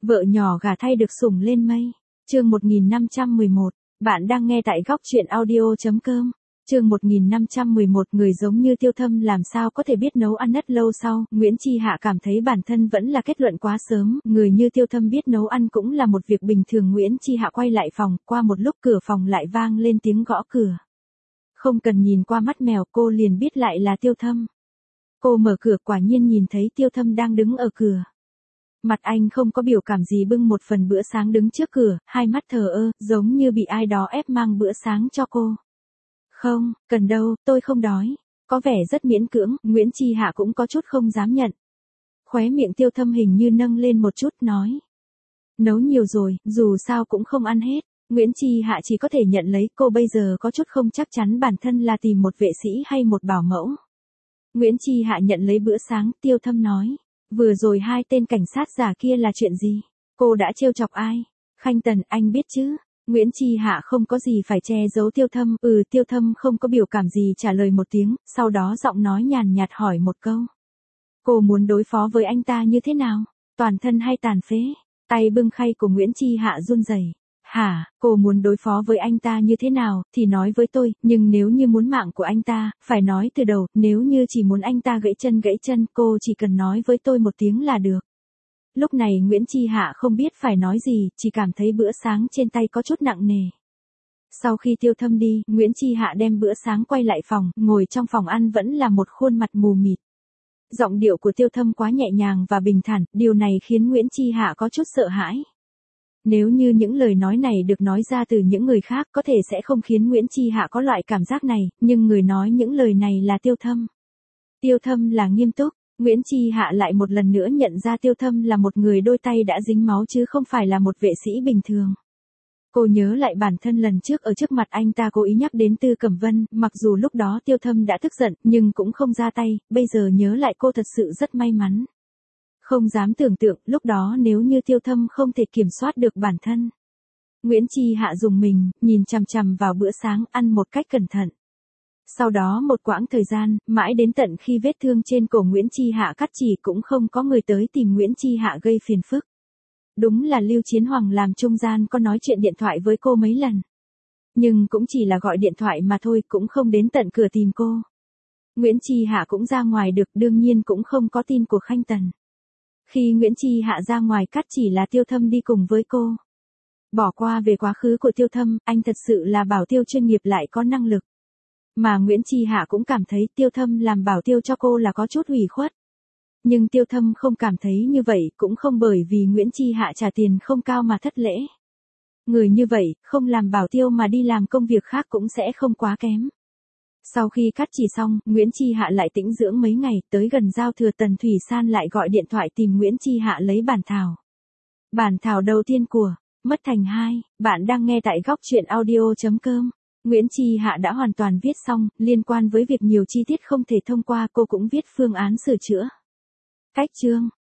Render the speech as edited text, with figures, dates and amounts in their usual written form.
Vợ nhỏ gả thay được sủng lên mây. Chương 1511. Bạn đang nghe tại góc truyện audio.com. Chương 1511. Người giống như Tiêu Thâm làm sao có thể biết nấu ăn rất lâu sau. Nguyễn Chi Hạ cảm thấy bản thân vẫn là kết luận quá sớm. Người như Tiêu Thâm biết nấu ăn cũng là một việc bình thường. Nguyễn Chi Hạ quay lại phòng, qua một lúc cửa phòng lại vang lên tiếng gõ cửa. Không cần nhìn qua mắt mèo, cô liền biết lại là Tiêu Thâm. Cô mở cửa, quả nhiên nhìn thấy Tiêu Thâm đang đứng ở cửa. Mặt anh không có biểu cảm gì, bưng một phần bữa sáng đứng trước cửa, hai mắt thờ ơ, giống như bị ai đó ép mang bữa sáng cho cô. Không, cần đâu, tôi không đói. Có vẻ rất miễn cưỡng, Nguyễn Chi Hạ cũng có chút không dám nhận. Khóe miệng Tiêu Thâm hình như nâng lên một chút, nói. Nấu nhiều rồi, dù sao cũng không ăn hết. Nguyễn Chi Hạ chỉ có thể nhận lấy, cô bây giờ có chút không chắc chắn bản thân là tìm một vệ sĩ hay một bảo mẫu. Nguyễn Chi Hạ nhận lấy bữa sáng, Tiêu Thâm nói. Vừa rồi hai tên cảnh sát giả kia là chuyện gì? Cô đã trêu chọc ai? Khanh Tần, anh biết chứ? Nguyễn Chi Hạ không có gì phải che giấu Tiêu Thâm. Tiêu Thâm không có biểu cảm gì trả lời một tiếng, sau đó giọng nói nhàn nhạt hỏi một câu. Cô muốn đối phó với anh ta như thế nào? Toàn thân hay tàn phế? Tay bưng khay của Nguyễn Chi Hạ run rẩy. Hả, cô muốn đối phó với anh ta như thế nào, thì nói với tôi, nhưng nếu như muốn mạng của anh ta, phải nói từ đầu, nếu như chỉ muốn anh ta gãy chân, cô chỉ cần nói với tôi một tiếng là được. Lúc này Nguyễn Chi Hạ không biết phải nói gì, chỉ cảm thấy bữa sáng trên tay có chút nặng nề. Sau khi Tiêu Thâm đi, Nguyễn Chi Hạ đem bữa sáng quay lại phòng, ngồi trong phòng ăn vẫn là một khuôn mặt mù mịt. Giọng điệu của Tiêu Thâm quá nhẹ nhàng và bình thản, điều này khiến Nguyễn Chi Hạ có chút sợ hãi. Nếu như những lời nói này được nói ra từ những người khác có thể sẽ không khiến Nguyễn Chi Hạ có loại cảm giác này, nhưng người nói những lời này là Tiêu Thâm. Tiêu Thâm là nghiêm túc, Nguyễn Chi Hạ lại một lần nữa nhận ra Tiêu Thâm là một người đôi tay đã dính máu chứ không phải là một vệ sĩ bình thường. Cô nhớ lại bản thân lần trước ở trước mặt anh ta cố ý nhắc đến Tư Cẩm Vân, mặc dù lúc đó Tiêu Thâm đã tức giận nhưng cũng không ra tay, bây giờ nhớ lại cô thật sự rất may mắn. Không dám tưởng tượng, lúc đó nếu như Tiêu Thâm không thể kiểm soát được bản thân. Nguyễn Chi Hạ dùng mình, nhìn chằm chằm vào bữa sáng, ăn một cách cẩn thận. Sau đó một quãng thời gian, mãi đến tận khi vết thương trên cổ Nguyễn Chi Hạ cắt chỉ cũng không có người tới tìm Nguyễn Chi Hạ gây phiền phức. Đúng là Lưu Chiến Hoàng làm trung gian, có nói chuyện điện thoại với cô mấy lần. Nhưng cũng chỉ là gọi điện thoại mà thôi, cũng không đến tận cửa tìm cô. Nguyễn Chi Hạ cũng ra ngoài được, đương nhiên cũng không có tin của Khanh Tần. Khi Nguyễn Chi Hạ ra ngoài cắt chỉ là Tiêu Thâm đi cùng với cô. Bỏ qua về quá khứ của Tiêu Thâm, anh thật sự là bảo tiêu chuyên nghiệp lại có năng lực. Mà Nguyễn Chi Hạ cũng cảm thấy Tiêu Thâm làm bảo tiêu cho cô là có chút ủy khuất. Nhưng Tiêu Thâm không cảm thấy như vậy, cũng không bởi vì Nguyễn Chi Hạ trả tiền không cao mà thất lễ. Người như vậy, không làm bảo tiêu mà đi làm công việc khác cũng sẽ không quá kém. Sau khi cắt chỉ xong, Nguyễn Chi Hạ lại tĩnh dưỡng mấy ngày, tới gần giao thừa Tần Thủy San lại gọi điện thoại tìm Nguyễn Chi Hạ lấy bản thảo. Bản thảo đầu tiên của Mất Thành 2, bạn đang nghe tại góc truyện audio.com. Nguyễn Chi Hạ đã hoàn toàn viết xong, liên quan với việc nhiều chi tiết không thể thông qua cô cũng viết phương án sửa chữa. Cách chương